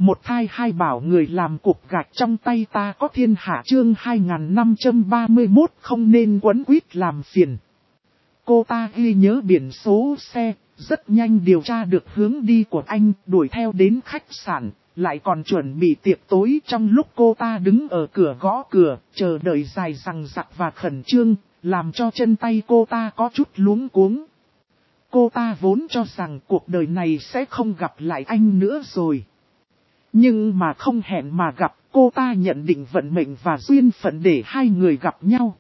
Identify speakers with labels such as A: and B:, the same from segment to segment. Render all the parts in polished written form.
A: Một thai hai bảo người làm cục gạch trong tay ta có thiên hạ chương 2531 không nên quấn quýt làm phiền. Cô ta ghi nhớ biển số xe, rất nhanh điều tra được hướng đi của anh, đuổi theo đến khách sạn, lại còn chuẩn bị tiệc tối trong lúc cô ta đứng ở cửa gõ cửa, chờ đợi dài dằng dặc và khẩn trương, làm cho chân tay cô ta có chút luống cuống. Cô ta vốn cho rằng cuộc đời này sẽ không gặp lại anh nữa rồi. Nhưng mà không hẹn mà gặp, cô ta nhận định vận mệnh và duyên phận để hai người gặp nhau.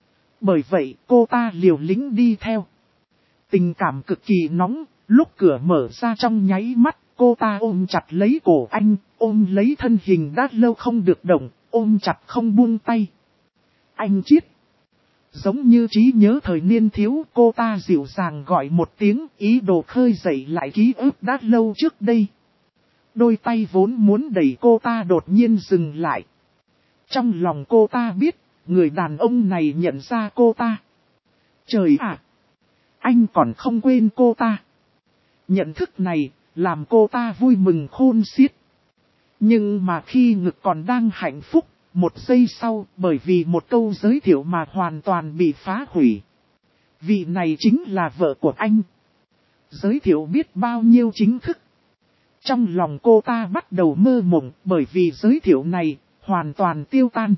A: Bởi vậy cô ta liều lĩnh đi theo. Tình cảm cực kỳ nóng, lúc cửa mở ra trong nháy mắt, cô ta ôm chặt lấy cổ anh, ôm lấy thân hình đã lâu không được động, ôm chặt không buông tay. Anh Chiết. Giống như trí nhớ thời niên thiếu, cô ta dịu dàng gọi một tiếng, ý đồ khơi dậy lại ký ức đã lâu trước đây. Đôi tay vốn muốn đẩy cô ta đột nhiên dừng lại. Trong lòng cô ta biết, người đàn ông này nhận ra cô ta. Trời ạ! Anh còn không quên cô ta. Nhận thức này, làm cô ta vui mừng khôn xiết. Nhưng mà khi ngực còn đang hạnh phúc, một giây sau, bởi vì một câu giới thiệu mà hoàn toàn bị phá hủy. Vị này chính là vợ của anh. Giới thiệu biết bao nhiêu chính thức. Trong lòng cô ta bắt đầu mơ mộng bởi vì giới thiệu này hoàn toàn tiêu tan.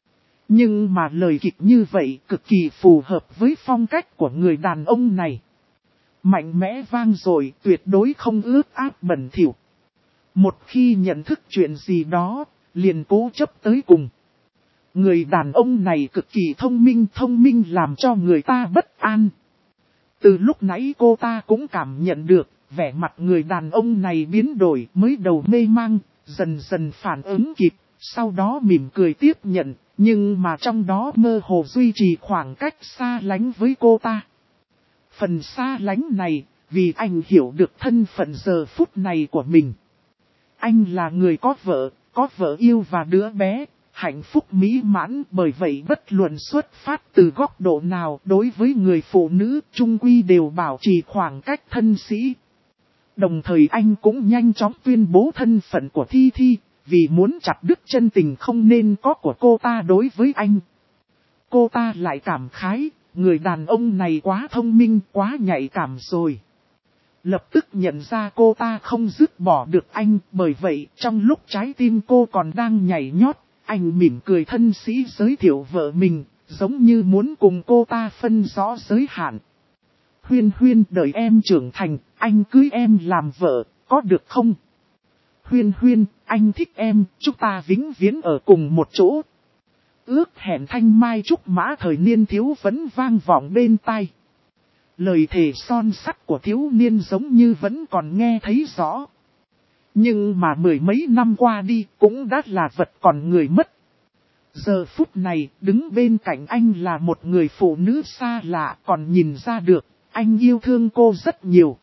A: Nhưng mà lời kịch như vậy cực kỳ phù hợp với phong cách của người đàn ông này. Mạnh mẽ vang dội, tuyệt đối không ướt át bẩn thỉu. Một khi nhận thức chuyện gì đó, liền cố chấp tới cùng. Người đàn ông này cực kỳ thông minh làm cho người ta bất an. Từ lúc nãy cô ta cũng cảm nhận được, vẻ mặt người đàn ông này biến đổi, mới đầu mê mang, dần dần phản ứng kịp, sau đó mỉm cười tiếp nhận, nhưng mà trong đó mơ hồ duy trì khoảng cách xa lánh với cô ta. Phần xa lánh này, vì anh hiểu được thân phận giờ phút này của mình. Anh là người có vợ yêu và đứa bé, hạnh phúc mỹ mãn, bởi vậy bất luận xuất phát từ góc độ nào đối với người phụ nữ, chung quy đều bảo trì khoảng cách thân sĩ. Đồng thời anh cũng nhanh chóng tuyên bố thân phận của Thi Thi, vì muốn chặt đứt chân tình không nên có của cô ta đối với anh. Cô ta lại cảm khái, người đàn ông này quá thông minh, quá nhạy cảm rồi. Lập tức nhận ra cô ta không dứt bỏ được anh, bởi vậy trong lúc trái tim cô còn đang nhảy nhót, anh mỉm cười thân sĩ giới thiệu vợ mình, giống như muốn cùng cô ta phân rõ giới hạn. Huyên Huyên, đợi em trưởng thành, anh cưới em làm vợ, có được không? Huyên Huyên, anh thích em, chúng ta vĩnh viễn ở cùng một chỗ. Ước hẹn thanh mai trúc mã thời niên thiếu vẫn vang vọng bên tai. Lời thề son sắt của thiếu niên giống như vẫn còn nghe thấy rõ. Nhưng mà mười mấy năm qua đi cũng đã là vật còn người mất. Giờ phút này đứng bên cạnh anh là một người phụ nữ xa lạ, còn nhìn ra được anh yêu thương cô rất nhiều.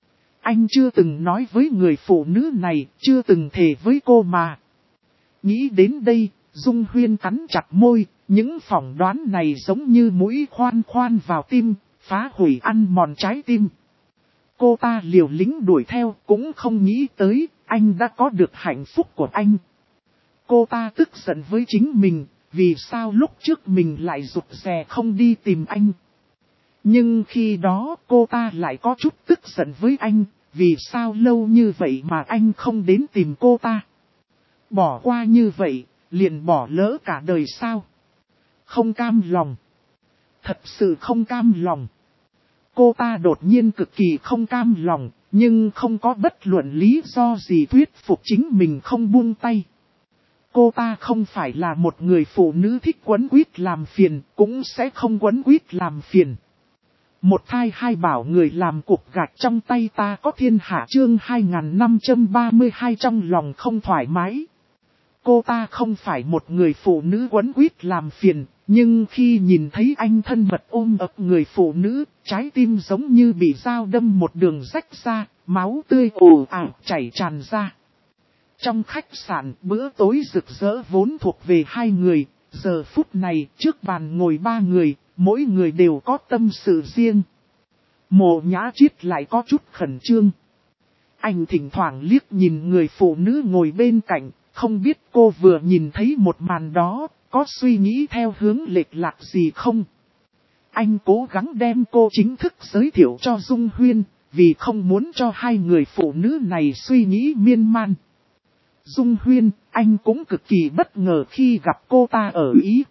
A: Anh chưa từng nói với người phụ nữ này, chưa từng thề với cô mà. Nghĩ đến đây, Dung Huyên cắn chặt môi, những phỏng đoán này giống như mũi khoan vào tim, phá hủy ăn mòn trái tim. Cô ta liều lĩnh đuổi theo, cũng không nghĩ tới, anh đã có được hạnh phúc của anh. Cô ta tức giận với chính mình, vì sao lúc trước mình lại rụt rè không đi tìm anh. Nhưng khi đó cô ta lại có chút tức giận với anh, vì sao lâu như vậy mà anh không đến tìm cô ta. Bỏ qua như vậy, liền bỏ lỡ cả đời sao. Không cam lòng. Thật sự không cam lòng. Cô ta đột nhiên cực kỳ không cam lòng, nhưng không có bất luận lý do gì thuyết phục chính mình không buông tay. Cô ta không phải là một người phụ nữ thích quấn quýt làm phiền, cũng sẽ không quấn quýt làm phiền. Một thai hai bảo người làm cục gạch trong tay ta có thiên hạ chương 2532 trong lòng không thoải mái. Cô ta không phải một người phụ nữ quấn quýt làm phiền, nhưng khi nhìn thấy anh thân mật ôm ấp người phụ nữ, trái tim giống như bị dao đâm một đường rách ra, máu tươi ồ ạt chảy tràn ra. Trong khách sạn, bữa tối rực rỡ vốn thuộc về hai người, giờ phút này trước bàn ngồi ba người, mỗi người đều có tâm sự riêng. Mộ Nhã Chiết lại có chút khẩn trương. Anh thỉnh thoảng liếc nhìn người phụ nữ ngồi bên cạnh, không biết cô vừa nhìn thấy một màn đó, có suy nghĩ theo hướng lệch lạc gì không? Anh cố gắng đem cô chính thức giới thiệu cho Dung Huyên, vì không muốn cho hai người phụ nữ này suy nghĩ miên man. Dung Huyên, anh cũng cực kỳ bất ngờ khi gặp cô ta ở Ý.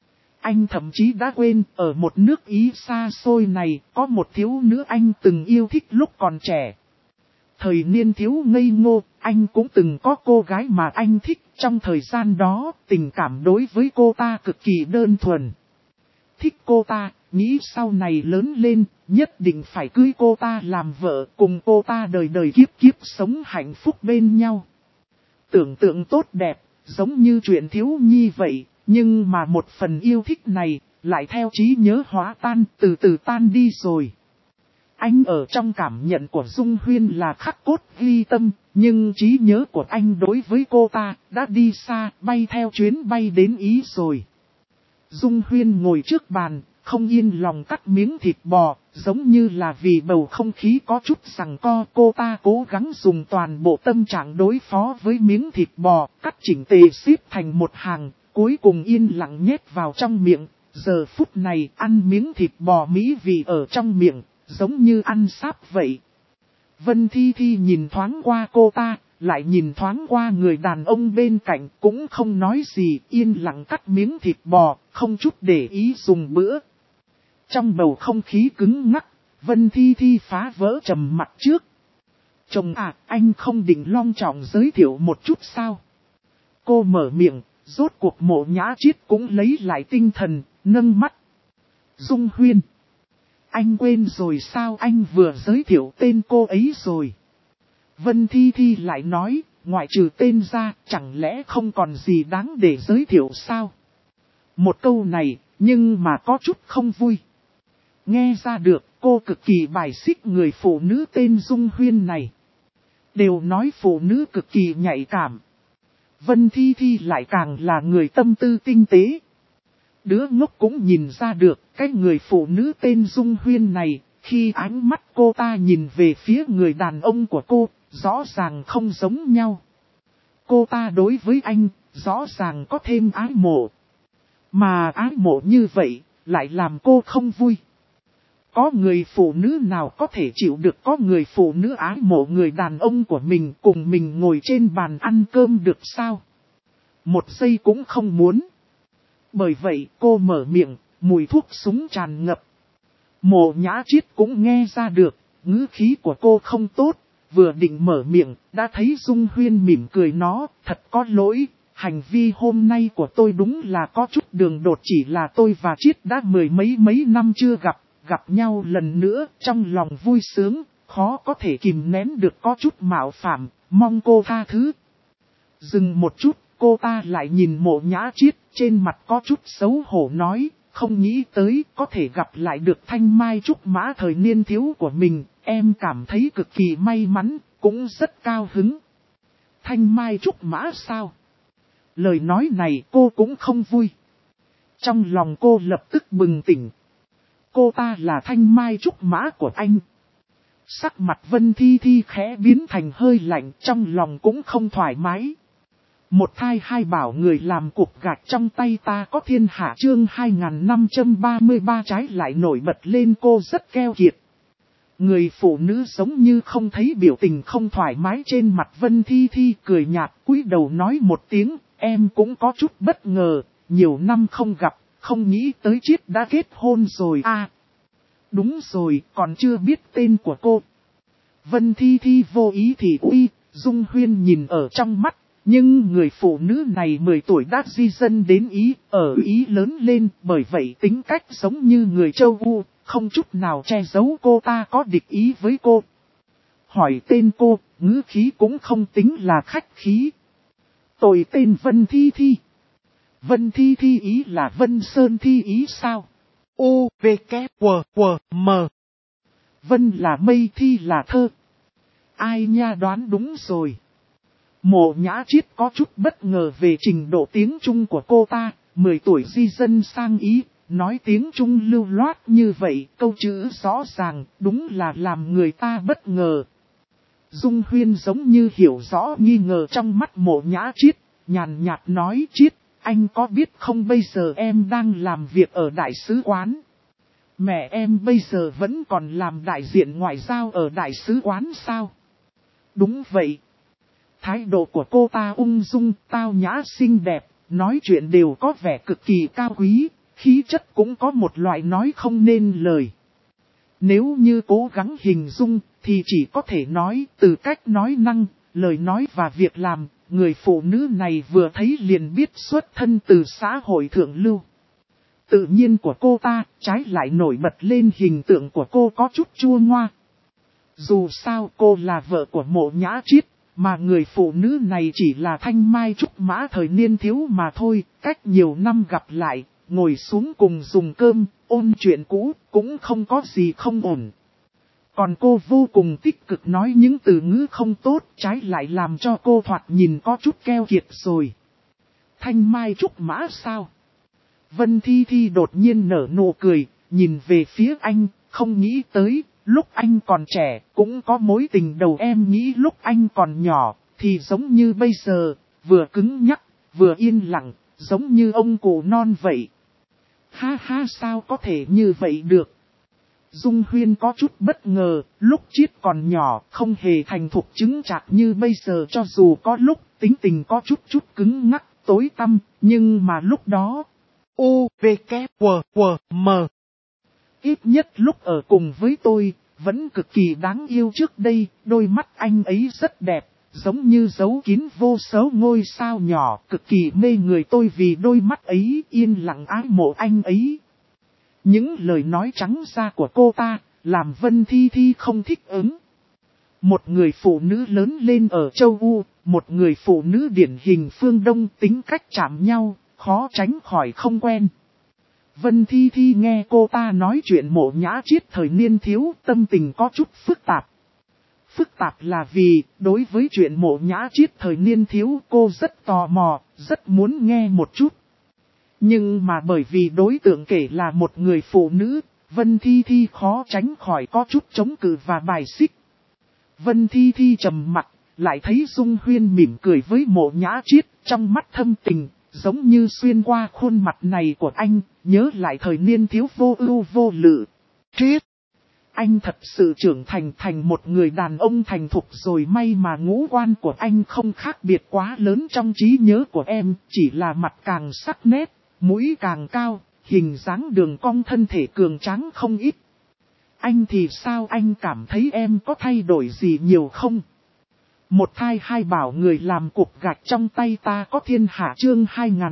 A: Anh thậm chí đã quên ở một nước Ý xa xôi này có một thiếu nữ anh từng yêu thích lúc còn trẻ. Thời niên thiếu ngây ngô, anh cũng từng có cô gái mà anh thích. Trong thời gian đó, tình cảm đối với cô ta cực kỳ đơn thuần. Thích cô ta, nghĩ sau này lớn lên, nhất định phải cưới cô ta làm vợ, cùng cô ta đời đời kiếp kiếp sống hạnh phúc bên nhau. Tưởng tượng tốt đẹp, giống như chuyện thiếu nhi vậy, nhưng mà một phần yêu thích này, lại theo trí nhớ hóa tan, từ từ tan đi rồi. Anh ở trong cảm nhận của Dung Huyên là khắc cốt ghi tâm, nhưng trí nhớ của anh đối với cô ta đã đi xa, bay theo chuyến bay đến Ý rồi. Dung Huyên ngồi trước bàn, không yên lòng cắt miếng thịt bò, giống như là vì bầu không khí có chút giằng co. Cô ta cố gắng dùng toàn bộ tâm trạng đối phó với miếng thịt bò, cắt chỉnh tề xếp thành một hàng, cuối cùng yên lặng nhét vào trong miệng. Giờ phút này ăn miếng thịt bò mỹ vị ở trong miệng, giống như ăn sáp vậy. Vân Thi Thi nhìn thoáng qua cô ta, lại nhìn thoáng qua người đàn ông bên cạnh, cũng không nói gì, yên lặng cắt miếng thịt bò, không chút để ý dùng bữa. Trong bầu không khí cứng ngắc, Vân Thi Thi phá vỡ trầm mặc trước. Chồng à, anh không định long trọng giới thiệu một chút sao? Cô mở miệng, rốt cuộc Mộ Nhã Chiết cũng lấy lại tinh thần, nâng mắt. Dung Huyên. Anh quên rồi sao, anh vừa giới thiệu tên cô ấy rồi. Vân Thi Thi lại nói, ngoại trừ tên ra, chẳng lẽ không còn gì đáng để giới thiệu sao? Một câu này, nhưng mà có chút không vui. Nghe ra được, cô cực kỳ bài xích người phụ nữ tên Dung Huyên này. Đều nói phụ nữ cực kỳ nhạy cảm. Vân Thi Thi lại càng là người tâm tư tinh tế. Đứa ngốc cũng nhìn ra được, cái người phụ nữ tên Dung Huyên này, khi ánh mắt cô ta nhìn về phía người đàn ông của cô, rõ ràng không giống nhau. Cô ta đối với anh, rõ ràng có thêm ái mộ. Mà ái mộ như vậy, lại làm cô không vui. Có người phụ nữ nào có thể chịu được có người phụ nữ ái mộ người đàn ông của mình cùng mình ngồi trên bàn ăn cơm được sao? Một giây cũng không muốn. Bởi vậy cô mở miệng, mùi thuốc súng tràn ngập. Mộ Nhã Chiết cũng nghe ra được, ngữ khí của cô không tốt, vừa định mở miệng, đã thấy Dung Huyên mỉm cười nó, thật có lỗi, hành vi hôm nay của tôi đúng là có chút đường đột, chỉ là tôi và Chiết đã mười mấy năm chưa gặp nhau lần nữa, trong lòng vui sướng, khó có thể kìm nén được có chút mạo phạm, mong cô tha thứ. Dừng một chút, cô ta lại nhìn Mộ Nhã Chiết, trên mặt có chút xấu hổ nói, không nghĩ tới có thể gặp lại được thanh mai trúc mã thời niên thiếu của mình, em cảm thấy cực kỳ may mắn, cũng rất cao hứng. Thanh mai trúc mã sao? Lời nói này cô cũng không vui. Trong lòng cô lập tức bừng tỉnh. Cô ta là thanh mai trúc mã của anh. Sắc mặt Vân Thi Thi khẽ biến thành hơi lạnh, trong lòng cũng không thoải mái. Một thai hai bảo người làm cục gạch trong tay ta có thiên hạ chương 2533 trái lại nổi bật lên, cô rất keo kiệt. Người phụ nữ giống như không thấy biểu tình không thoải mái trên mặt Vân Thi Thi, cười nhạt cúi đầu nói một tiếng, em cũng có chút bất ngờ, nhiều năm không gặp, không nghĩ tới Chiết đã kết hôn rồi à. Đúng rồi, còn chưa biết tên của cô. Vân Thi Thi vô ý thì uy, Dung Huyên nhìn ở trong mắt. Nhưng người phụ nữ này 10 tuổi đã di dân đến Ý, ở Ý lớn lên, bởi vậy tính cách giống như người châu Âu, không chút nào che giấu cô ta có địch ý với cô. Hỏi tên cô, ngữ khí cũng không tính là khách khí. Tôi tên Vân Thi Thi. Vân Thi Thi Ý là Vân Sơn Thi Ý sao? U, V, K, W, W, M. Vân là mây, Thi là thơ. Ai nha, đoán đúng rồi. Mộ Nhã Chiết có chút bất ngờ về trình độ tiếng Trung của cô ta, 10 tuổi di dân sang Ý, nói tiếng Trung lưu loát như vậy, câu chữ rõ ràng, đúng là làm người ta bất ngờ. Dung Huyên giống như hiểu rõ nghi ngờ trong mắt Mộ Nhã Triết, nhàn nhạt nói: Triết, anh có biết không, bây giờ em đang làm việc ở đại sứ quán. Mẹ em bây giờ vẫn còn làm đại diện ngoại giao ở đại sứ quán sao? Đúng vậy. Thái độ của cô ta ung dung, tao nhã xinh đẹp, nói chuyện đều có vẻ cực kỳ cao quý, khí chất cũng có một loại nói không nên lời. Nếu như cố gắng hình dung, thì chỉ có thể nói từ cách nói năng, lời nói và việc làm, người phụ nữ này vừa thấy liền biết xuất thân từ xã hội thượng lưu. Tự nhiên của cô ta, trái lại nổi bật lên hình tượng của cô có chút chua ngoa. Dù sao cô là vợ của Mộ Nhã Triết, mà người phụ nữ này chỉ là thanh mai trúc mã thời niên thiếu mà thôi, cách nhiều năm gặp lại, ngồi xuống cùng dùng cơm, ôn chuyện cũ, cũng không có gì không ổn. Còn cô vô cùng tích cực nói những từ ngữ không tốt, trái lại làm cho cô thoạt nhìn có chút keo kiệt rồi. Thanh mai trúc mã sao? Vân Thi Thi đột nhiên nở nụ cười, nhìn về phía anh, không nghĩ tới, lúc anh còn trẻ, cũng có mối tình đầu. Em nghĩ lúc anh còn nhỏ, thì giống như bây giờ, vừa cứng nhắc, vừa yên lặng, giống như ông cụ non vậy. Ha ha, sao có thể như vậy được? Dung Huyên có chút bất ngờ, lúc Triết còn nhỏ, không hề thành thục chứng chạc như bây giờ, cho dù có lúc tính tình có chút cứng ngắc, tối tăm, nhưng mà lúc đó, U, V, K, W, W, M. Ít nhất lúc ở cùng với tôi, vẫn cực kỳ đáng yêu. Trước đây, đôi mắt anh ấy rất đẹp, giống như giấu kín vô số ngôi sao nhỏ, cực kỳ mê người. Tôi vì đôi mắt ấy yên lặng ái mộ anh ấy. Những lời nói trắng ra của cô ta, làm Vân Thi Thi không thích ứng. Một người phụ nữ lớn lên ở châu U, một người phụ nữ điển hình phương Đông, tính cách chạm nhau, khó tránh khỏi không quen. Vân Thi Thi nghe cô ta nói chuyện Mộ Nhã Triết thời niên thiếu, tâm tình có chút phức tạp. Phức tạp là vì, đối với chuyện Mộ Nhã Triết thời niên thiếu cô rất tò mò, rất muốn nghe một chút. Nhưng mà bởi vì đối tượng kể là một người phụ nữ, Vân Thi Thi khó tránh khỏi có chút chống cự và bài xích. Vân Thi Thi trầm mặt, lại thấy Dung Huyên mỉm cười với Mộ Nhã Triết, trong mắt thâm tình, giống như xuyên qua khuôn mặt này của anh, nhớ lại thời niên thiếu vô ưu vô lự. Triết! Anh thật sự trưởng thành một người đàn ông thành thục rồi, may mà ngũ quan của anh không khác biệt quá lớn trong trí nhớ của em, chỉ là mặt càng sắc nét, mũi càng cao, hình dáng đường cong thân thể cường tráng không ít. Anh thì sao, anh cảm thấy em có thay đổi gì nhiều không? Một thai hai bảo người làm cục gạch trong tay ta có thiên hạ. Chương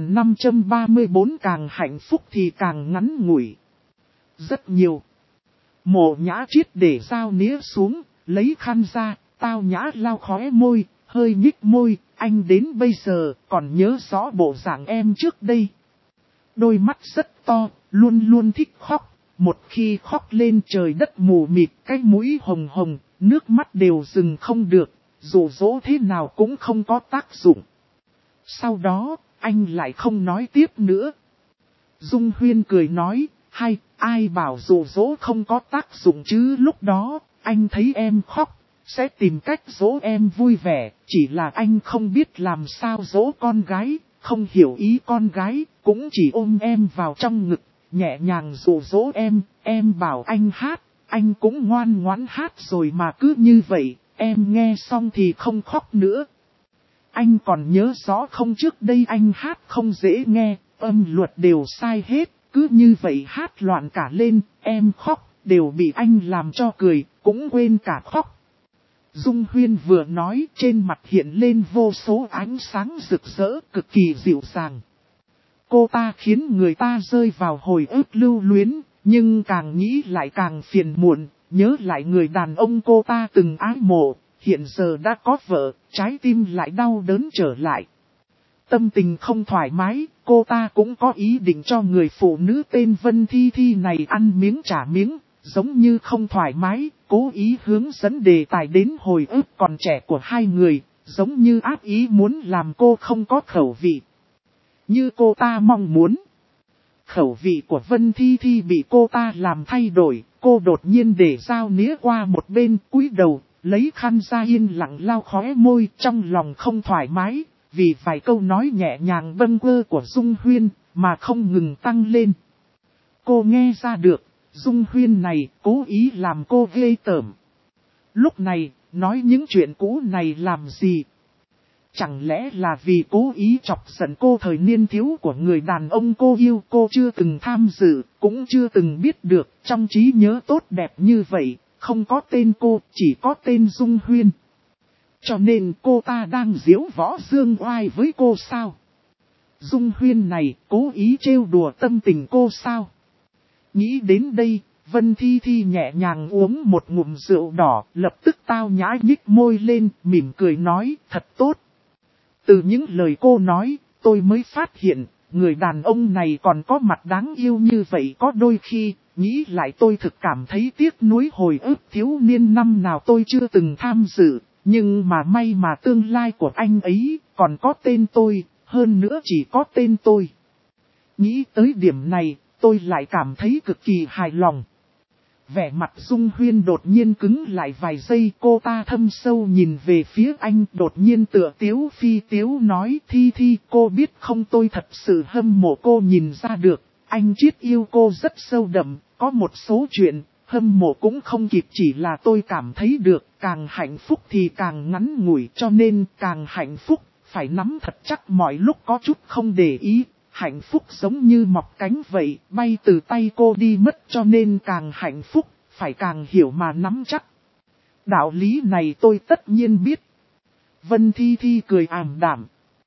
A: 2534 càng hạnh phúc thì càng ngắn ngủi. Rất nhiều. Mộ Nhã Triết để dao nĩa xuống, lấy khăn ra, tao nhã lau khóe môi, hơi nhích môi, anh đến bây giờ còn nhớ rõ bộ dạng em trước đây. Đôi mắt rất to, luôn luôn thích khóc, một khi khóc lên trời đất mù mịt, cái mũi hồng hồng, nước mắt đều dừng không được, dụ dỗ thế nào cũng không có tác dụng. Sau đó, anh lại không nói tiếp nữa. Dung Huyên cười nói, hay, ai bảo dụ dỗ không có tác dụng chứ, lúc đó, anh thấy em khóc, sẽ tìm cách dỗ em vui vẻ, chỉ là anh không biết làm sao dỗ con gái, không hiểu ý con gái, cũng chỉ ôm em vào trong ngực, nhẹ nhàng dụ dỗ em bảo anh hát, anh cũng ngoan ngoãn hát rồi mà cứ như vậy, em nghe xong thì không khóc nữa. Anh còn nhớ rõ không, trước đây anh hát không dễ nghe, âm luật đều sai hết, cứ như vậy hát loạn cả lên, em khóc, đều bị anh làm cho cười, cũng quên cả khóc. Dung Huyên vừa nói, trên mặt hiện lên vô số ánh sáng rực rỡ, cực kỳ dịu dàng. Cô ta khiến người ta rơi vào hồi ức lưu luyến, nhưng càng nghĩ lại càng phiền muộn, nhớ lại người đàn ông cô ta từng ái mộ, hiện giờ đã có vợ, trái tim lại đau đớn trở lại. Tâm tình không thoải mái, cô ta cũng có ý định cho người phụ nữ tên Vân Thi Thi này ăn miếng trả miếng, giống như không thoải mái, cố ý hướng dẫn đề tài đến hồi ức còn trẻ của hai người, giống như ác ý muốn làm cô không có khẩu vị. Như cô ta mong muốn. Khẩu vị của Vân Thi Thi bị cô ta làm thay đổi, cô đột nhiên để dao nĩa qua một bên, cúi đầu, lấy khăn ra yên lặng lau khóe môi, trong lòng không thoải mái, vì vài câu nói nhẹ nhàng bâng quơ của Dung Huyên, mà không ngừng tăng lên. Cô nghe ra được, Dung Huyên này cố ý làm cô ghê tởm. Lúc này, nói những chuyện cũ này làm gì? Chẳng lẽ là vì cố ý chọc giận cô thời niên thiếu của người đàn ông cô yêu, cô chưa từng tham dự, cũng chưa từng biết được, trong trí nhớ tốt đẹp như vậy, không có tên cô, chỉ có tên Dung Huyên. Cho nên cô ta đang giễu võ dương oai với cô sao? Dung Huyên này cố ý trêu đùa tâm tình cô sao? Nghĩ đến đây, Vân Thi Thi nhẹ nhàng uống một ngụm rượu đỏ, lập tức tao nhã nhích môi lên, mỉm cười nói, thật tốt. Từ những lời cô nói, tôi mới phát hiện, người đàn ông này còn có mặt đáng yêu như vậy. Có đôi khi, nghĩ lại tôi thực cảm thấy tiếc nuối hồi ức thiếu niên năm nào tôi chưa từng tham dự. Nhưng mà may mà tương lai của anh ấy còn có tên tôi, hơn nữa chỉ có tên tôi. Nghĩ tới điểm này, tôi lại cảm thấy cực kỳ hài lòng. Vẻ mặt Dung Huyên đột nhiên cứng lại vài giây, cô ta thâm sâu nhìn về phía anh, đột nhiên tựa tiếu phi tiếu nói, Thi Thi, cô biết không, tôi thật sự hâm mộ cô, nhìn ra được, anh Chiết yêu cô rất sâu đậm, có một số chuyện, hâm mộ cũng không kịp, chỉ là tôi cảm thấy được, càng hạnh phúc thì càng ngắn ngủi, cho nên càng hạnh phúc, phải nắm thật chắc mọi lúc, có chút không để ý. Hạnh phúc giống như mọc cánh vậy, bay từ tay cô đi mất, cho nên càng hạnh phúc, phải càng hiểu mà nắm chắc. Đạo lý này tôi tất nhiên biết. Vân Thi Thi cười ảm đạm.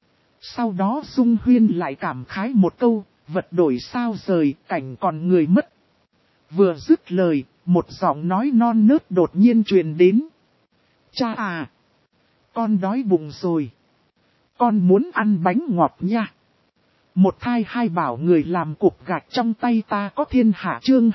A: Sau đó Dung Huyên lại cảm khái một câu, vật đổi sao rời, cảnh còn người mất. Vừa dứt lời, một giọng nói non nớt đột nhiên truyền đến. Cha à! Con đói bụng rồi. Con muốn ăn bánh ngọt nha. Một thai hai bảo người làm cục gạch trong tay ta có thiên hạ chương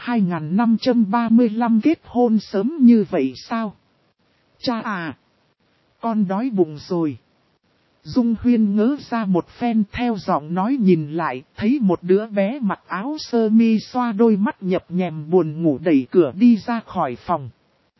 A: 2535 kết hôn sớm như vậy sao? Cha à! Con đói bụng rồi. Dung Huyên ngớ ra một phen, theo giọng nói nhìn lại, thấy một đứa bé mặc áo sơ mi xoa đôi mắt nhập nhèm buồn ngủ đẩy cửa đi ra khỏi phòng.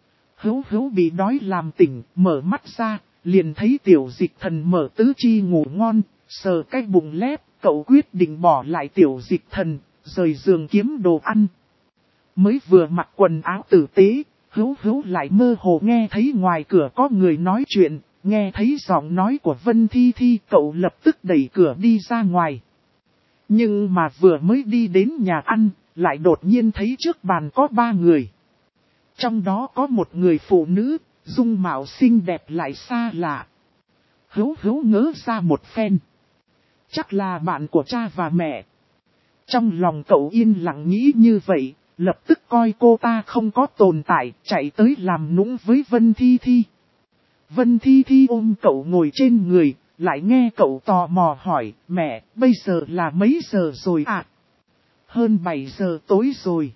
A: Hữu bị đói làm tỉnh, mở mắt ra, liền thấy Tiểu Dịch Thần mở tứ chi ngủ ngon, sờ cái bụng lép. Cậu quyết định bỏ lại Tiểu Dịch Thần, rời giường kiếm đồ ăn. Mới vừa mặc quần áo tử tế, Hữu lại mơ hồ nghe thấy ngoài cửa có người nói chuyện, nghe thấy giọng nói của Vân Thi Thi, cậu lập tức đẩy cửa đi ra ngoài. Nhưng mà vừa mới đi đến nhà ăn, lại đột nhiên thấy trước bàn có 3 người. Trong đó có một người phụ nữ, dung mạo xinh đẹp lại xa lạ. Hữu ngớ ra một phen. Chắc là bạn của cha và mẹ. Trong lòng cậu yên lặng nghĩ như vậy, lập tức coi cô ta không có tồn tại, chạy tới làm nũng với Vân Thi Thi. Vân Thi Thi ôm cậu ngồi trên người, lại nghe cậu tò mò hỏi, mẹ, bây giờ là mấy giờ rồi ạ? Hơn 7 giờ tối rồi.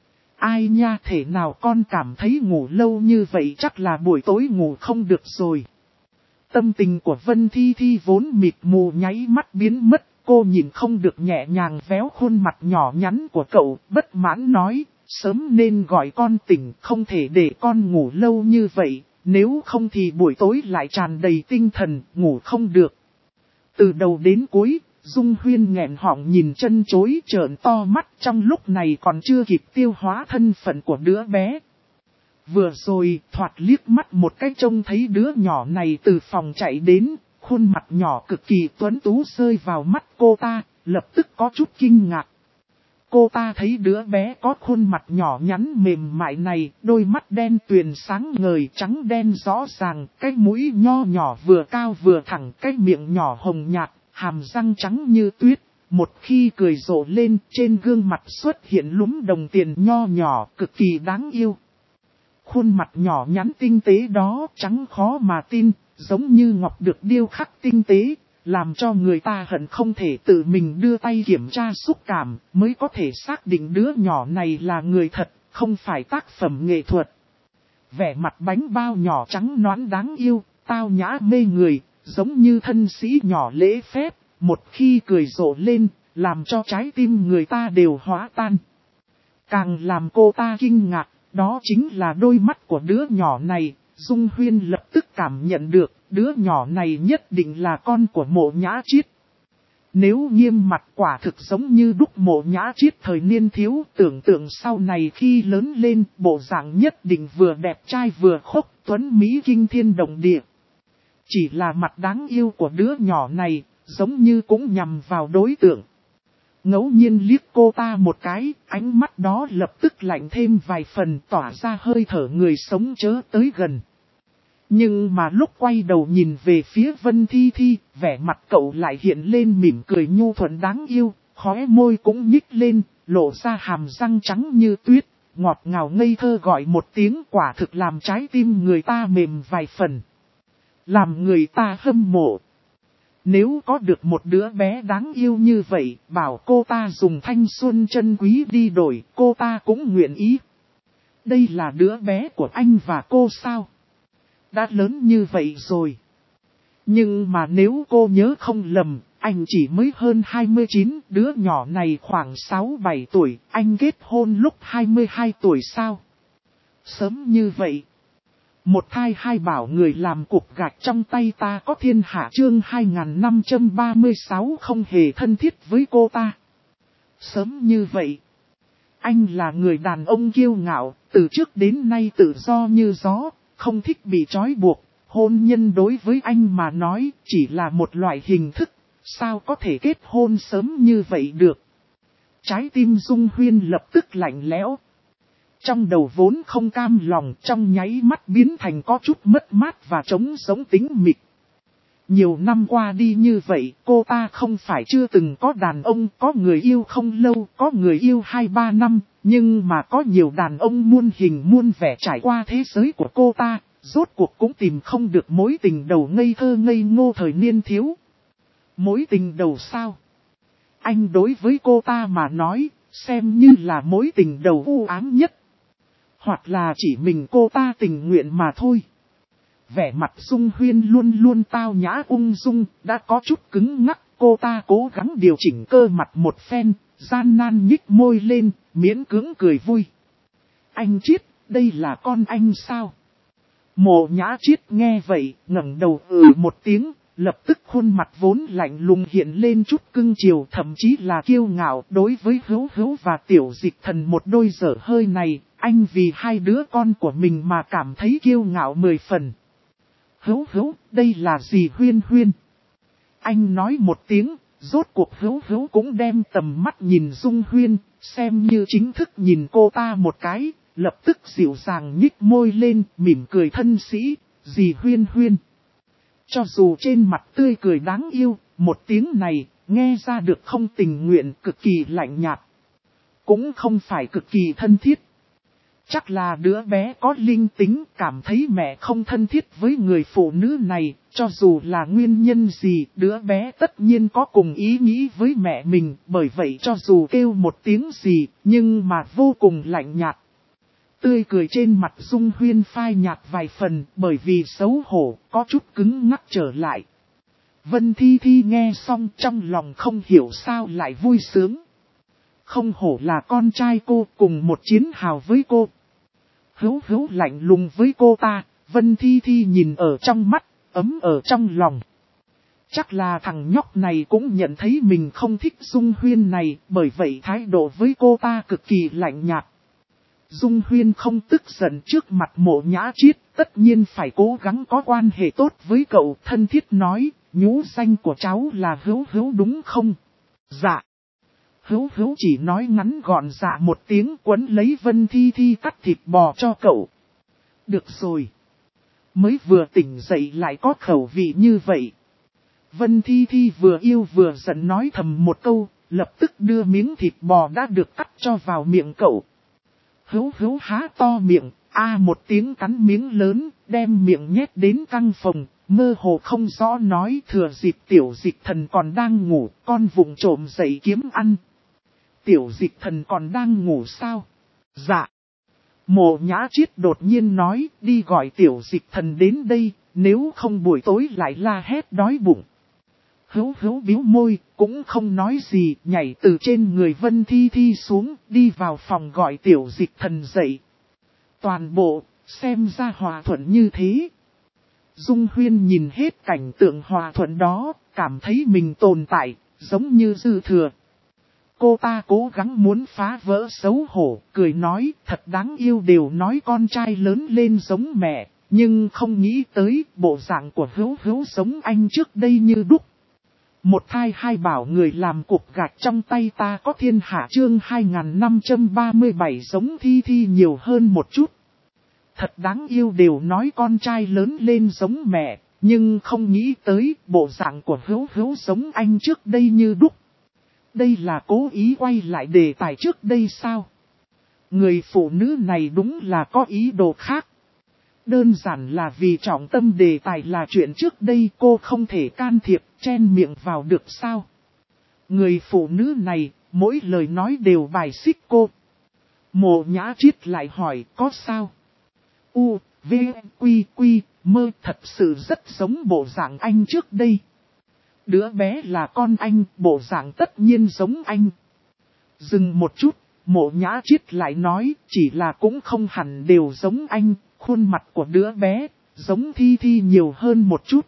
A: Ai nha, thể nào con cảm thấy ngủ lâu như vậy, chắc là buổi tối ngủ không được rồi. Tâm tình của Vân Thi Thi vốn mịt mù nháy mắt biến mất, cô nhìn không được nhẹ nhàng véo khuôn mặt nhỏ nhắn của cậu, bất mãn nói, sớm nên gọi con tỉnh, không thể để con ngủ lâu như vậy, nếu không thì buổi tối lại tràn đầy tinh thần, ngủ không được. Từ đầu đến cuối, Dung Huyên nghẹn họng nhìn chân chối trợn to mắt, trong lúc này còn chưa kịp tiêu hóa thân phận của đứa bé. Vừa rồi, thoạt liếc mắt một cái trông thấy đứa nhỏ này từ phòng chạy đến, khuôn mặt nhỏ cực kỳ tuấn tú rơi vào mắt cô ta, lập tức có chút kinh ngạc. Cô ta thấy đứa bé có khuôn mặt nhỏ nhắn mềm mại này, đôi mắt đen tuyền sáng ngời trắng đen rõ ràng, cái mũi nho nhỏ vừa cao vừa thẳng, cái miệng nhỏ hồng nhạt, hàm răng trắng như tuyết. Một khi cười rộ lên, trên gương mặt xuất hiện lúm đồng tiền nho nhỏ, cực kỳ đáng yêu. Khuôn mặt nhỏ nhắn tinh tế đó trắng khó mà tin, giống như ngọc được điêu khắc tinh tế, làm cho người ta hận không thể tự mình đưa tay kiểm tra xúc cảm, mới có thể xác định đứa nhỏ này là người thật, không phải tác phẩm nghệ thuật. Vẻ mặt bánh bao nhỏ trắng nõn đáng yêu, tao nhã mê người, giống như thân sĩ nhỏ lễ phép, một khi cười rộ lên, làm cho trái tim người ta đều hóa tan. Càng làm cô ta kinh ngạc, đó chính là đôi mắt của đứa nhỏ này, Dung Huyên lập tức cảm nhận được, đứa nhỏ này nhất định là con của Mộ Nhã Chiết. Nếu nghiêm mặt quả thực giống như đúc Mộ Nhã Chiết thời niên thiếu, tưởng tượng sau này khi lớn lên, bộ dạng nhất định vừa đẹp trai vừa khốc, tuấn mỹ kinh thiên động địa. Chỉ là mặt đáng yêu của đứa nhỏ này, giống như cũng nhằm vào đối tượng. Ngẫu nhiên liếc cô ta một cái, ánh mắt đó lập tức lạnh thêm vài phần, tỏa ra hơi thở người sống chớ tới gần. Nhưng mà lúc quay đầu nhìn về phía Vân Thi Thi, vẻ mặt cậu lại hiện lên mỉm cười nhu thuận đáng yêu, khóe môi cũng nhích lên, lộ ra hàm răng trắng như tuyết, ngọt ngào ngây thơ gọi một tiếng, quả thực làm trái tim người ta mềm vài phần. Làm người ta hâm mộ. Nếu có được một đứa bé đáng yêu như vậy, bảo cô ta dùng thanh xuân chân quý đi đổi, cô ta cũng nguyện ý. Đây là đứa bé của anh và cô sao? Đã lớn như vậy rồi. Nhưng mà nếu cô nhớ không lầm, anh chỉ mới hơn 29, đứa nhỏ này khoảng 6-7 tuổi, anh kết hôn lúc 22 tuổi sao? Sớm như vậy. Một thai hai bảo người làm cục gạch trong tay ta có thiên hạ chương 2536 không hề thân thiết với cô ta. Sớm như vậy. Anh là người đàn ông kiêu ngạo, từ trước đến nay tự do như gió, không thích bị trói buộc. Hôn nhân đối với anh mà nói chỉ là một loại hình thức, sao có thể kết hôn sớm như vậy được. Trái tim Dung Huyên lập tức lạnh lẽo. Trong đầu vốn không cam lòng trong nháy mắt biến thành có chút mất mát và trống sống tính mịch. Nhiều năm qua đi như vậy, cô ta không phải chưa từng có đàn ông, có người yêu không lâu, có người yêu 2-3 năm, nhưng mà có nhiều đàn ông muôn hình muôn vẻ trải qua thế giới của cô ta, rốt cuộc cũng tìm không được mối tình đầu ngây thơ ngây ngô thời niên thiếu. Mối tình đầu sao? Anh đối với cô ta mà nói, xem như là mối tình đầu u ám nhất. Hoặc là chỉ mình cô ta tình nguyện mà thôi. Vẻ mặt Dung Huyên luôn luôn tao nhã ung dung, đã có chút cứng ngắc, cô ta cố gắng điều chỉnh cơ mặt một phen, gian nan nhích môi lên, miễn cưỡng cười vui. Anh Chiết, đây là con anh sao? Mộ Nhã Chiết nghe vậy, ngẩng đầu một tiếng, lập tức khuôn mặt vốn lạnh lùng hiện lên chút cưng chiều, thậm chí là kiêu ngạo. Đối với Hữu Hữu và Tiểu Dịch Thần một đôi dở hơi này, anh vì hai đứa con của mình mà cảm thấy kiêu ngạo 10 phần. Hữu Hữu, đây là gì Huyên Huyên? Anh nói một tiếng, rốt cuộc Hữu Hữu cũng đem tầm mắt nhìn Dung Huyên, xem như chính thức nhìn cô ta một cái, lập tức dịu dàng nhích môi lên, mỉm cười thân sĩ, gì Huyên Huyên. Cho dù trên mặt tươi cười đáng yêu, một tiếng này, nghe ra được không tình nguyện, cực kỳ lạnh nhạt. Cũng không phải cực kỳ thân thiết. Chắc là đứa bé có linh tính, cảm thấy mẹ không thân thiết với người phụ nữ này, cho dù là nguyên nhân gì, đứa bé tất nhiên có cùng ý nghĩ với mẹ mình, bởi vậy cho dù kêu một tiếng gì, nhưng mà vô cùng lạnh nhạt. Tươi cười trên mặt Dung Huyên phai nhạt vài phần, bởi vì xấu hổ, có chút cứng ngắc trở lại. Vân Thi Thi nghe xong trong lòng không hiểu sao lại vui sướng. Không hổ là con trai cô, cùng một chiến hào với cô. Hữu Hữu lạnh lùng với cô ta, Vân Thi Thi nhìn ở trong mắt, ấm ở trong lòng. Chắc là thằng nhóc này cũng nhận thấy mình không thích Dung Huyên này, bởi vậy thái độ với cô ta cực kỳ lạnh nhạt. Dung Huyên không tức giận trước mặt Mộ Nhã Chiết, tất nhiên phải cố gắng có quan hệ tốt với cậu, thân thiết nói, nhũ danh của cháu là Hữu Hữu đúng không? Dạ. Hữu Hữu chỉ nói ngắn gọn dạ một tiếng, quấn lấy Vân Thi Thi cắt thịt bò cho cậu. Được rồi. Mới vừa tỉnh dậy lại có khẩu vị như vậy. Vân Thi Thi vừa yêu vừa giận nói thầm một câu, lập tức đưa miếng thịt bò đã được cắt cho vào miệng cậu. Hữu Hữu há to miệng, một tiếng cắn miếng lớn, đem miệng nhét đến căng phòng, mơ hồ không rõ nói thừa dịp Tiểu Dịch Thần còn đang ngủ, con vụng trộm dậy kiếm ăn. Tiểu Dịch Thần còn đang ngủ sao? Dạ. Mộ Nhã Chiết đột nhiên nói, đi gọi Tiểu Dịch Thần đến đây, nếu không buổi tối lại la hét đói bụng. Hữu Hữu bĩu môi, cũng không nói gì, nhảy từ trên người Vân Thi Thi xuống, đi vào phòng gọi Tiểu Dịch Thần dậy. Toàn bộ, Xem ra hòa thuận như thế. Dung Huyên nhìn hết cảnh tượng hòa thuận đó, cảm thấy mình tồn tại, giống như dư thừa. Cô ta cố gắng muốn phá vỡ xấu hổ, cười nói thật đáng yêu, đều nói con trai lớn lên giống mẹ, nhưng không nghĩ tới bộ dạng của Hữu Hữu giống anh trước đây như đúc. Một thai hai bảo người làm cục gạch trong tay ta có thiên hạ chương 2537 giống Thi Thi nhiều hơn một chút. Thật đáng yêu, đều nói con trai lớn lên giống mẹ, nhưng không nghĩ tới bộ dạng của Hữu Hữu giống anh trước đây như đúc. Đây là cố ý quay lại đề tài trước đây sao? Người phụ nữ này đúng là có ý đồ khác. Đơn giản là vì trọng tâm đề tài là chuyện trước đây, cô không thể can thiệp, chen miệng vào được sao? Người phụ nữ này, mỗi lời nói đều bài xích cô. Mộ Nhã Triết lại hỏi, có sao? U, V, Quy, Quy, Mơ, thật sự rất giống bộ dạng anh trước đây. Đứa bé là con anh, bộ dạng tất nhiên giống anh. Dừng một chút, Mộ Nhã Triết lại nói, chỉ là cũng không hẳn đều giống anh, khuôn mặt của đứa bé, giống Thi Thi nhiều hơn một chút.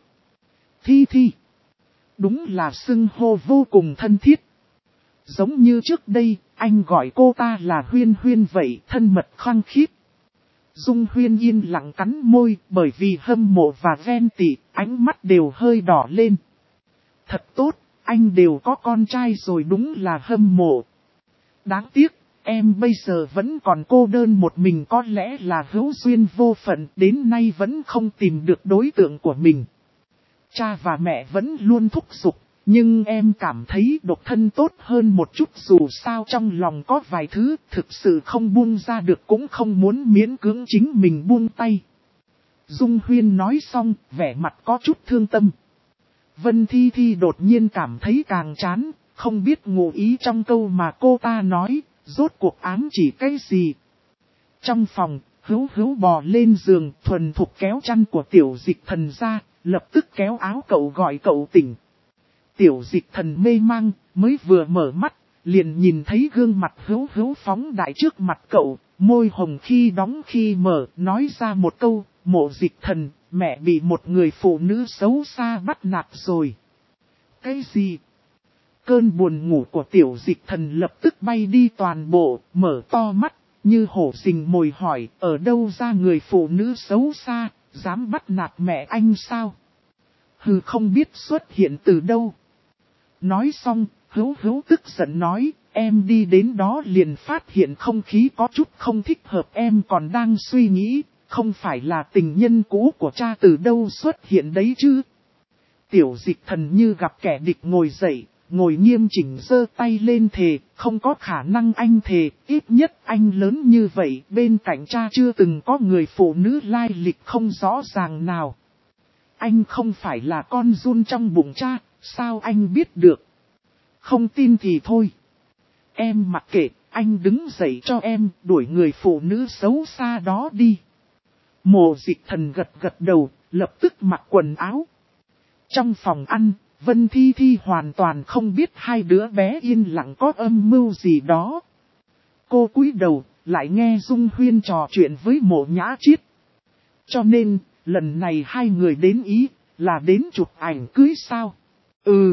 A: Thi Thi. Đúng là xưng hô vô cùng thân thiết. Giống như trước đây, anh gọi cô ta là Huyên Huyên vậy, thân mật khăng khít. Dung Huyên yên lặng cắn môi, bởi vì hâm mộ và ghen tị, ánh mắt đều hơi đỏ lên. Thật tốt, anh đều có con trai rồi, đúng là hâm mộ. Đáng tiếc, em bây giờ vẫn còn cô đơn một mình, có lẽ là hữu duyên vô phận, đến nay vẫn không tìm được đối tượng của mình. Cha và mẹ vẫn luôn thúc giục, nhưng em cảm thấy độc thân tốt hơn một chút, dù sao trong lòng có vài thứ thực sự không buông ra được, cũng không muốn miễn cưỡng chính mình buông tay. Dung Huyên nói xong, vẻ mặt có chút thương tâm. Vân Thi Thi đột nhiên cảm thấy càng chán, không biết ngụ ý trong câu mà cô ta nói, rốt cuộc ám chỉ cái gì. Trong phòng, Hữu Hữu bò lên giường, thuần thục kéo chăn của Tiểu Dịch Thần ra, lập tức kéo áo cậu gọi cậu tỉnh. Tiểu Dịch Thần mê mang, mới vừa mở mắt, liền nhìn thấy gương mặt Hữu Hữu phóng đại trước mặt cậu, môi hồng khi đóng khi mở, nói ra một câu, Mộ Dịch Thần, mẹ bị một người phụ nữ xấu xa bắt nạt rồi. Cái gì? Cơn buồn ngủ của Tiểu Dịch Thần lập tức bay đi toàn bộ, mở to mắt, như hổ rình mồi hỏi, ở đâu ra người phụ nữ xấu xa, dám bắt nạt mẹ anh sao? Hừ, không biết xuất hiện từ đâu. Nói xong, Hữu Hữu tức giận nói, em đi đến đó liền phát hiện không khí có chút không thích hợp, em còn đang suy nghĩ, không phải là tình nhân cũ của cha từ đâu xuất hiện đấy chứ. Tiểu Dịch Thần như gặp kẻ địch ngồi dậy, ngồi nghiêm chỉnh giơ tay lên thề, không có khả năng, anh thề, ít nhất anh lớn như vậy, bên cạnh cha chưa từng có người phụ nữ lai lịch không rõ ràng nào. Anh không phải là con giun trong bụng cha, sao anh biết được? Không tin thì thôi. Em mặc kệ, anh đứng dậy cho em, đuổi người phụ nữ xấu xa đó đi. Mộ Dịch Thần gật gật đầu, lập tức mặc quần áo. Trong phòng ăn, Vân Thi Thi hoàn toàn không biết hai đứa bé yên lặng có âm mưu gì đó. Cô cúi đầu, lại nghe Dung Huyên trò chuyện với Mộ Nhã Triết. Cho nên, lần này hai người đến ý, là đến chụp ảnh cưới sao? Ừ.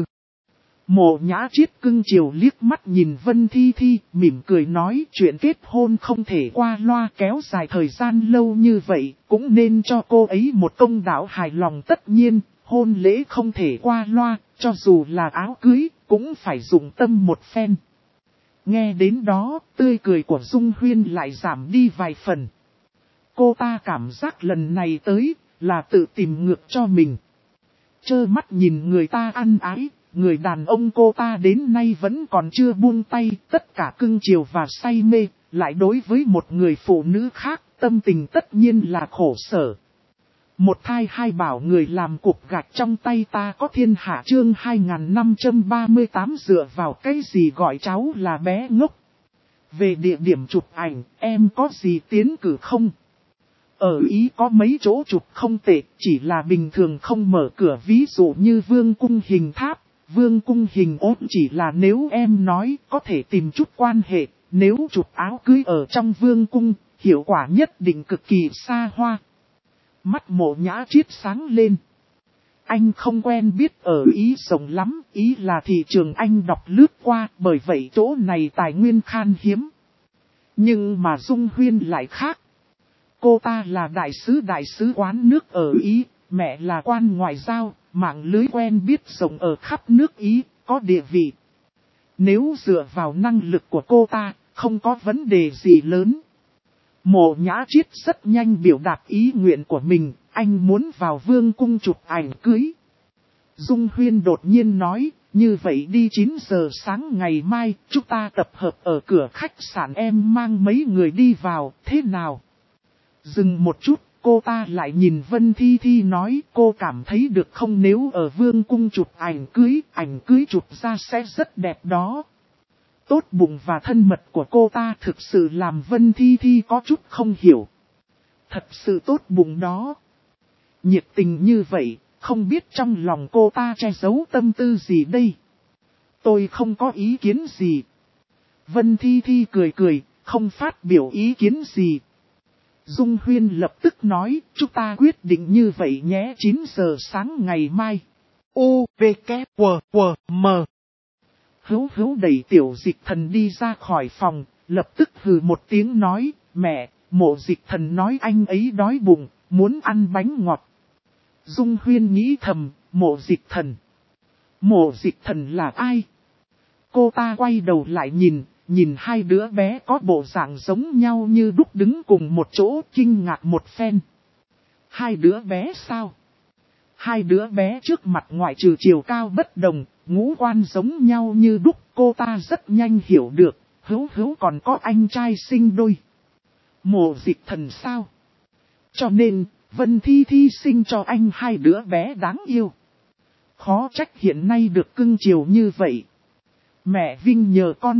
A: Mộ Nhã Triết cưng chiều liếc mắt nhìn Vân Thi Thi, mỉm cười nói chuyện kết hôn không thể qua loa, kéo dài thời gian lâu như vậy, cũng nên cho cô ấy một công đạo hài lòng. Tất nhiên, hôn lễ không thể qua loa, cho dù là áo cưới, cũng phải dụng tâm một phen. Nghe đến đó, tươi cười của Dung Huyên lại giảm đi vài phần. Cô ta cảm giác lần này tới, là tự tìm ngược cho mình. Trơ mắt nhìn người ta ăn ái, người đàn ông cô ta đến nay vẫn còn chưa buông tay, tất cả cưng chiều và say mê, lại đối với một người phụ nữ khác, tâm tình tất nhiên là khổ sở. Một thai hai bảo người làm cục gạch trong tay ta có thiên hạ chương 2538 dựa vào cái gì gọi cháu là bé ngốc. Về địa điểm chụp ảnh, em có gì tiến cử không? Ở Ý có mấy chỗ chụp không tệ, chỉ là bình thường không mở cửa, ví dụ như Vương cung Hình Tháp, Vương cung Hình Ốt, chỉ là nếu em nói có thể tìm chút quan hệ, nếu chụp áo cưới ở trong Vương cung, hiệu quả nhất định cực kỳ xa hoa. Mắt Mộ Nhã Triết sáng lên. Anh không quen biết ở Ý rộng lắm, ý là thị trường anh đọc lướt qua, bởi vậy chỗ này tài nguyên khan hiếm. Nhưng mà Dung Huyên lại khác. Cô ta là đại sứ quán nước ở Ý, mẹ là quan ngoại giao, mạng lưới quen biết rộng ở khắp nước Ý, có địa vị. Nếu dựa vào năng lực của cô ta, không có vấn đề gì lớn. Mộ Nhã Triết rất nhanh biểu đạt ý nguyện của mình, anh muốn vào vương cung chụp ảnh cưới. Dung Huyên đột nhiên nói, như vậy đi 9 giờ sáng ngày mai, chúng ta tập hợp ở cửa khách sạn, em mang mấy người đi vào, thế nào? Dừng một chút, cô ta lại nhìn Vân Thi Thi nói, cô cảm thấy được không, nếu ở vương cung chụp ảnh cưới chụp ra sẽ rất đẹp đó. Tốt bụng và thân mật của cô ta thực sự làm Vân Thi Thi có chút không hiểu. Thật sự tốt bụng đó. Nhiệt tình như vậy, không biết trong lòng cô ta che giấu tâm tư gì đây. Tôi không có ý kiến gì. Vân Thi Thi cười, không phát biểu ý kiến gì. Dung Huyên lập tức nói, chúng ta quyết định như vậy nhé, 9 giờ sáng ngày mai. U, V, K, W, M. Hữu đẩy Tiểu Dịch Thần đi ra khỏi phòng, lập tức hừ một tiếng nói, mẹ, Mộ Dịch Thần nói anh ấy đói bụng, muốn ăn bánh ngọt. Dung Huyên nghĩ thầm, Mộ Dịch Thần. Mộ Dịch Thần là ai? Cô ta quay đầu lại nhìn hai đứa bé có bộ dạng giống nhau như đúc đứng cùng một chỗ, kinh ngạc một phen. Hai đứa bé sao? Hai đứa bé trước mặt ngoại trừ chiều cao bất đồng, ngũ quan giống nhau như đúc, cô ta rất nhanh hiểu được, Hữu còn có anh trai sinh đôi. Mộ Dịch Thần sao? Cho nên, Vân Thi Thi sinh cho anh hai đứa bé đáng yêu. Khó trách hiện nay được cưng chiều như vậy. Mẹ Vinh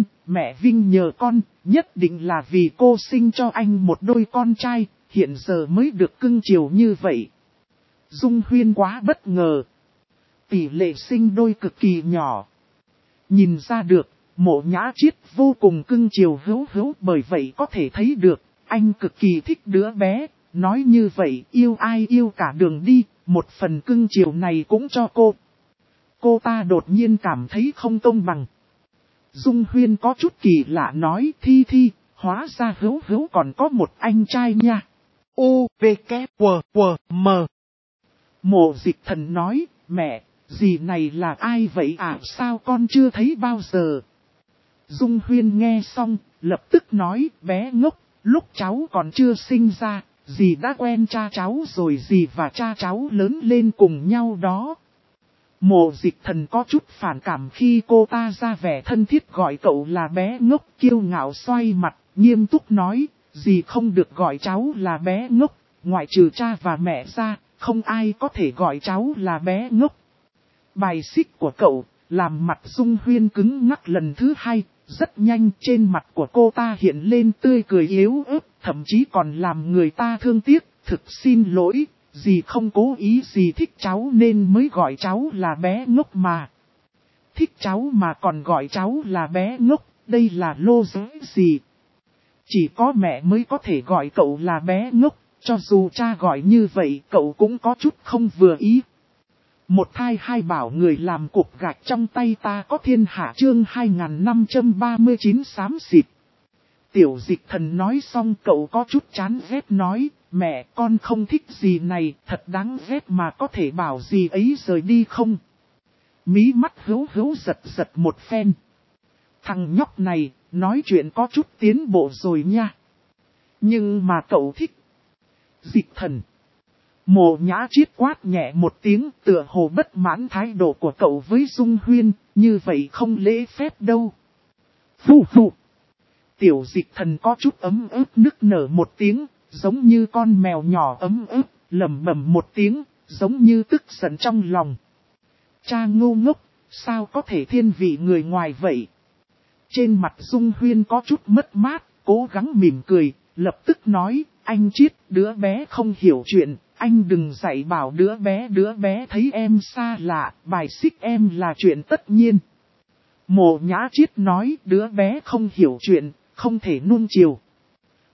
A: nhờ con, nhất định là vì cô sinh cho anh một đôi con trai, hiện giờ mới được cưng chiều như vậy. Dung Huyên quá bất ngờ. Tỷ lệ sinh đôi cực kỳ nhỏ. Nhìn ra được, Mộ Nhã Triết vô cùng cưng chiều Hữu, bởi vậy có thể thấy được, anh cực kỳ thích đứa bé. Nói như vậy, yêu ai yêu cả đường đi, một phần cưng chiều này cũng cho cô. Cô ta đột nhiên cảm thấy không công bằng. Dung Huyên có chút kỳ lạ nói, Thi Thi, hóa ra Hữu còn có một anh trai nha. U, V, K, W, M. Mộ Dịch Thần nói, mẹ, dì này là ai vậy à, sao con chưa thấy bao giờ? Dung Huyên nghe xong, lập tức nói, bé ngốc, lúc cháu còn chưa sinh ra, dì đã quen cha cháu rồi, dì và cha cháu lớn lên cùng nhau đó. Mộ Dịch Thần có chút phản cảm khi cô ta ra vẻ thân thiết gọi cậu là bé ngốc, kiêu ngạo xoay mặt, nghiêm túc nói, dì không được gọi cháu là bé ngốc, ngoại trừ cha và mẹ ra, không ai có thể gọi cháu là bé ngốc. Bài xích của cậu, làm mặt Dung Huyên cứng ngắc lần thứ hai, rất nhanh trên mặt của cô ta hiện lên tươi cười yếu ớt, thậm chí còn làm người ta thương tiếc, thực xin lỗi. Dì không cố ý, dì thích cháu nên mới gọi cháu là bé ngốc mà. Thích cháu mà còn gọi cháu là bé ngốc, đây là lô giới gì? Chỉ có mẹ mới có thể gọi cậu là bé ngốc, cho dù cha gọi như vậy cậu cũng có chút không vừa ý. Một thai hai bảo người làm cục gạch trong tay ta có thiên hạ, chương 2539 xám xịt. Tiểu Dịch Thần nói xong cậu có chút chán ghét nói, mẹ con không thích gì này, thật đáng ghét mà có thể bảo gì ấy rời đi không? Mí mắt Hữu giật một phen. Thằng nhóc này, nói chuyện có chút tiến bộ rồi nha. Nhưng mà cậu thích. Dịch Thần. Mộ Nhã Triết quát nhẹ một tiếng, tựa hồ bất mãn thái độ của cậu với Dung Huyên, như vậy không lễ phép đâu. Phụ. Tiểu Dịch Thần có chút ấm ức nức nở một tiếng, giống như con mèo nhỏ ấm ức, lẩm bẩm một tiếng, giống như tức giận trong lòng. Cha ngu ngốc, sao có thể thiên vị người ngoài vậy? Trên mặt Dung Huyên có chút mất mát, cố gắng mỉm cười, lập tức nói, anh Triết, đứa bé không hiểu chuyện, anh đừng dạy bảo đứa bé thấy em xa lạ, bài xích em là chuyện tất nhiên. Mộ Nhã Triết nói, đứa bé không hiểu chuyện, không thể nuông chiều.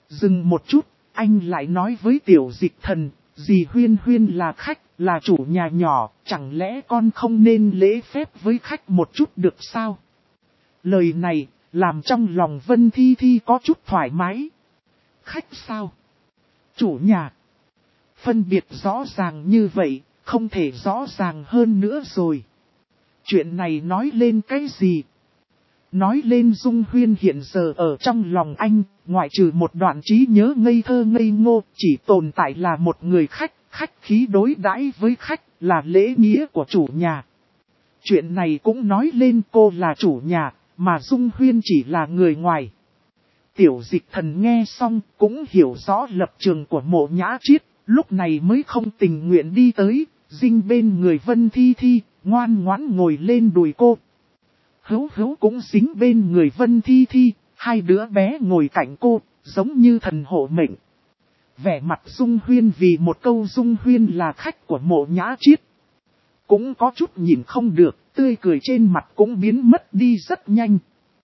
A: Dừng một chút, anh lại nói với Tiểu Dịch Thần, dì Huyên Huyên là khách, là chủ nhà nhỏ, chẳng lẽ con không nên lễ phép với khách một chút được sao? Lời này, làm trong lòng Vân Thi Thi có chút thoải mái. Khách sao? Chủ nhà. Phân biệt rõ ràng như vậy, không thể rõ ràng hơn nữa rồi. Chuyện này nói lên cái gì? Nói lên Dung Huyên hiện giờ ở trong lòng anh, ngoại trừ một đoạn trí nhớ ngây thơ ngây ngô, chỉ tồn tại là một người khách, khách khí đối đãi với khách, là lễ nghĩa của chủ nhà. Chuyện này cũng nói lên cô là chủ nhà, mà Dung Huyên chỉ là người ngoài. Tiểu Dịch Thần nghe xong cũng hiểu rõ lập trường của Mộ Nhã Triết, lúc này mới không tình nguyện đi tới, dinh bên người Vân Thi Thi, ngoan ngoãn ngồi lên đùi cô. Hữu Hữu cũng dính bên người Vân Thi Thi, hai đứa bé ngồi cạnh cô, giống như thần hộ mệnh. Vẻ mặt Dung Huyên vì một câu Dung Huyên là khách của Mộ Nhã Triết. Cũng có chút nhìn không được, tươi cười trên mặt cũng biến mất đi rất nhanh.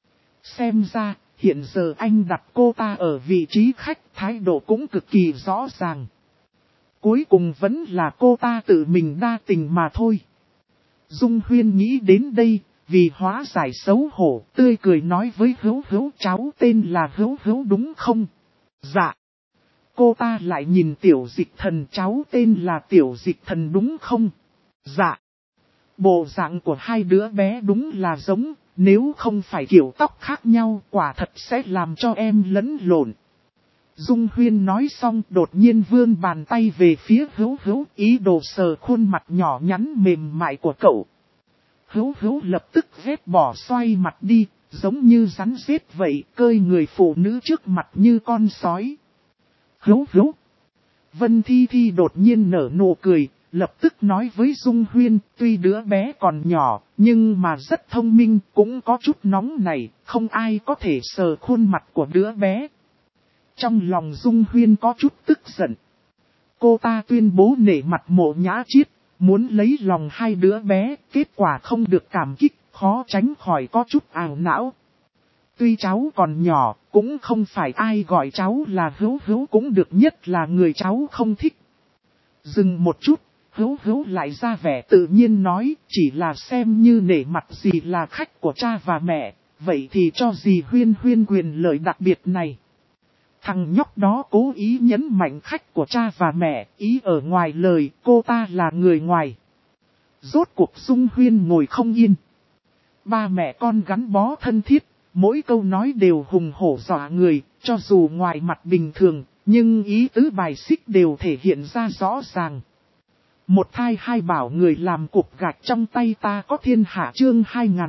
A: Xem ra, hiện giờ anh đặt cô ta ở vị trí khách, thái độ cũng cực kỳ rõ ràng. Cuối cùng vẫn là cô ta tự mình đa tình mà thôi. Dung Huyên nghĩ đến đây, vì hóa giải xấu hổ, tươi cười nói với Hữu Hữu, cháu tên là Hữu Hữu đúng không? Dạ. Cô ta lại nhìn Tiểu Dịch Thần, cháu tên là Tiểu Dịch Thần đúng không? Dạ. Bộ dạng của hai đứa bé đúng là giống, nếu không phải kiểu tóc khác nhau quả thật sẽ làm cho em lẫn lộn. Dung Huyên nói xong đột nhiên vươn bàn tay về phía Hữu Hữu, ý đồ sờ khuôn mặt nhỏ nhắn mềm mại của cậu. Hữu Hữu lập tức vết bỏ xoay mặt đi, giống như rắn rết vậy, cơi người phụ nữ trước mặt như con sói. Hữu Hữu. Vân Thi Thi đột nhiên nở nụ cười, lập tức nói với Dung Huyên, tuy đứa bé còn nhỏ, nhưng mà rất thông minh, cũng có chút nóng này, không ai có thể sờ khuôn mặt của đứa bé. Trong lòng Dung Huyên có chút tức giận. Cô ta tuyên bố nể mặt Mộ Nhã Triết, muốn lấy lòng hai đứa bé, kết quả không được cảm kích, khó tránh khỏi có chút ảo não. Tuy cháu còn nhỏ, cũng không phải ai gọi cháu là Hữu Hữu cũng được, nhất là người cháu không thích. Dừng một chút, Hữu Hữu lại ra vẻ tự nhiên nói, chỉ là xem như nể mặt dì là khách của cha và mẹ, vậy thì cho dì Huyên Huyên quyền lợi đặc biệt này. Thằng nhóc đó cố ý nhấn mạnh khách của cha và mẹ, ý ở ngoài lời cô ta là người ngoài. Rốt cuộc Dung Huyên ngồi không yên. Ba mẹ con gắn bó thân thiết, mỗi câu nói đều hùng hổ dọa người, cho dù ngoài mặt bình thường, nhưng ý tứ bài xích đều thể hiện ra rõ ràng. Một thai hai bảo người làm cục gạch trong tay ta có thiên hạ chương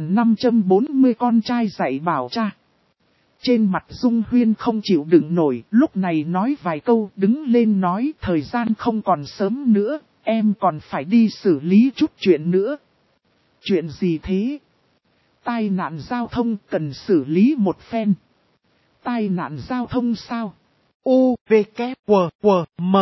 A: 2540 con trai dạy bảo cha. Trên mặt Dung Huyên không chịu đựng nổi, lúc này nói vài câu đứng lên nói thời gian không còn sớm nữa, em còn phải đi xử lý chút chuyện nữa. Chuyện gì thế? Tai nạn giao thông cần xử lý một phen. Tai nạn giao thông sao? U, V, K, W, W, M.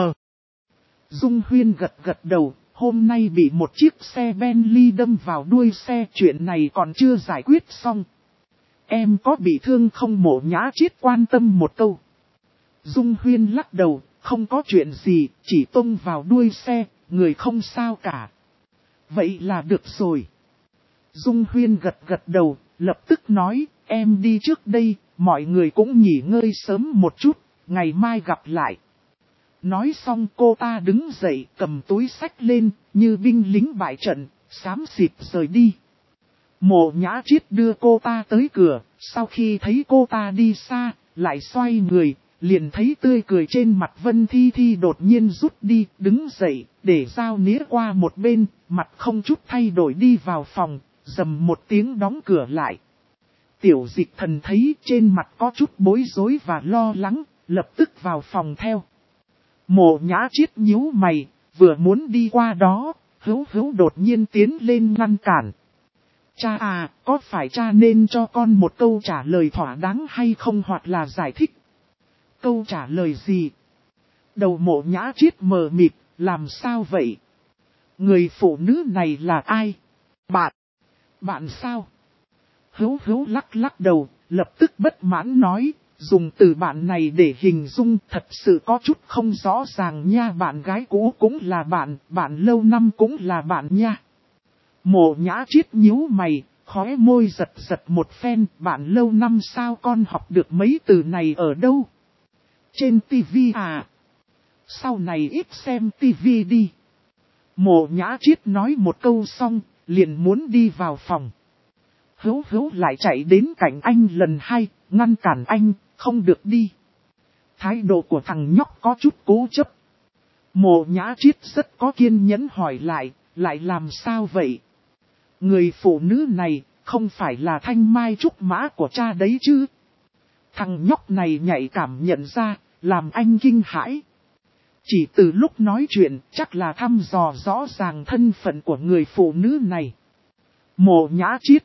A: Dung Huyên gật gật đầu, hôm nay bị một chiếc xe Bentley đâm vào đuôi xe, chuyện này còn chưa giải quyết xong. Em có bị thương không? Mộ Nhã Triết quan tâm một câu. Dung Huyên lắc đầu, không có chuyện gì, chỉ tông vào đuôi xe, người không sao cả. Vậy là được rồi. Dung Huyên gật gật đầu, lập tức nói, em đi trước đây, mọi người cũng nghỉ ngơi sớm một chút, ngày mai gặp lại. Nói xong cô ta đứng dậy cầm túi xách lên, như binh lính bại trận, xám xịt rời đi. Mộ Nhã Triết đưa cô ta tới cửa, sau khi thấy cô ta đi xa, lại xoay người, liền thấy tươi cười trên mặt Vân Thi Thi đột nhiên rút đi, đứng dậy, để dao nĩa qua một bên, mặt không chút thay đổi đi vào phòng, rầm một tiếng đóng cửa lại. Tiểu Dịch Thần thấy trên mặt có chút bối rối và lo lắng, lập tức vào phòng theo. Mộ Nhã Triết nhíu mày, vừa muốn đi qua đó, Hữu Hữu đột nhiên tiến lên ngăn cản. Cha à, có phải cha nên cho con một câu trả lời thỏa đáng hay không, hoặc là giải thích? Câu trả lời gì? Đầu Mộ Nhã Triết mờ mịt, làm sao vậy? Người phụ nữ này là ai? Bạn. Bạn sao? Hữu Hữu lắc lắc đầu, lập tức bất mãn nói, Dùng từ bạn này để hình dung thật sự có chút không rõ ràng nha. Bạn gái cũ cũng là bạn, bạn lâu năm cũng là bạn nha. Mộ Nhã Triết nhíu mày, khóe môi giật giật một phen. Bạn lâu năm sao, con học được mấy từ này ở đâu? Trên tivi à? Sau này ít xem tivi đi. Mộ Nhã Triết nói một câu xong, liền muốn đi vào phòng. Hữu Hữu lại chạy đến cạnh anh lần hai, ngăn cản anh, không được đi. Thái độ của thằng nhóc có chút cố chấp. Mộ Nhã Triết rất có kiên nhẫn hỏi lại làm sao vậy? Người phụ nữ này, không phải là thanh mai trúc mã của cha đấy chứ? Thằng nhóc này nhạy cảm nhận ra, làm anh kinh hãi. Chỉ từ lúc nói chuyện, chắc là thăm dò rõ ràng thân phận của người phụ nữ này. Mộ Nhã Triết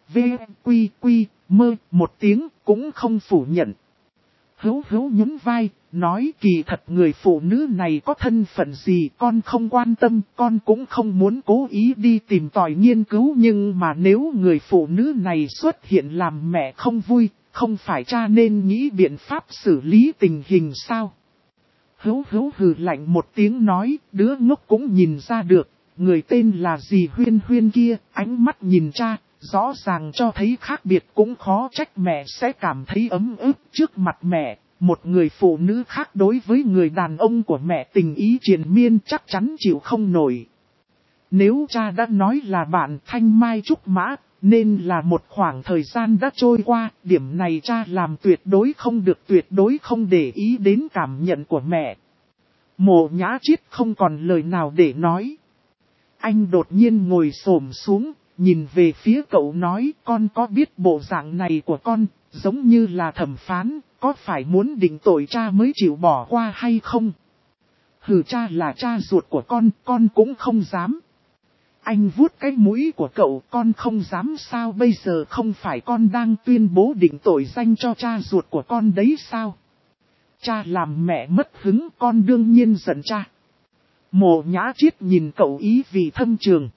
A: mơ một tiếng cũng không phủ nhận. Hữu Hữu nhún vai, nói kỳ thật người phụ nữ này có thân phận gì con không quan tâm, con cũng không muốn cố ý đi tìm tòi nghiên cứu. Nhưng mà nếu người phụ nữ này xuất hiện làm mẹ không vui, không phải cha nên nghĩ biện pháp xử lý tình hình sao? Hữu Hữu hừ lạnh một tiếng nói, đứa ngốc cũng nhìn ra được, người tên là gì Huyên Huyên kia, ánh mắt nhìn cha, rõ ràng cho thấy khác biệt, cũng khó trách mẹ sẽ cảm thấy ấm ức trước mặt mẹ. Một người phụ nữ khác đối với người đàn ông của mẹ tình ý triền miên chắc chắn chịu không nổi. Nếu cha đã nói là bạn thanh mai trúc mã, nên là một khoảng thời gian đã trôi qua, điểm này cha làm tuyệt đối không để ý đến cảm nhận của mẹ. Mộ Nhã Triết không còn lời nào để nói. Anh đột nhiên ngồi xổm xuống, nhìn về phía cậu nói, con có biết bộ dạng này của con, giống như là thẩm phán, có phải muốn định tội cha mới chịu bỏ qua hay không? Hừ, cha là cha ruột của con cũng không dám. Anh vuốt cái mũi của cậu, con không dám sao? Bây giờ không phải con đang tuyên bố định tội danh cho cha ruột của con đấy sao? Cha làm mẹ mất hứng, con đương nhiên giận cha. Mộ Nhã Triết nhìn cậu ý vị thâm trường.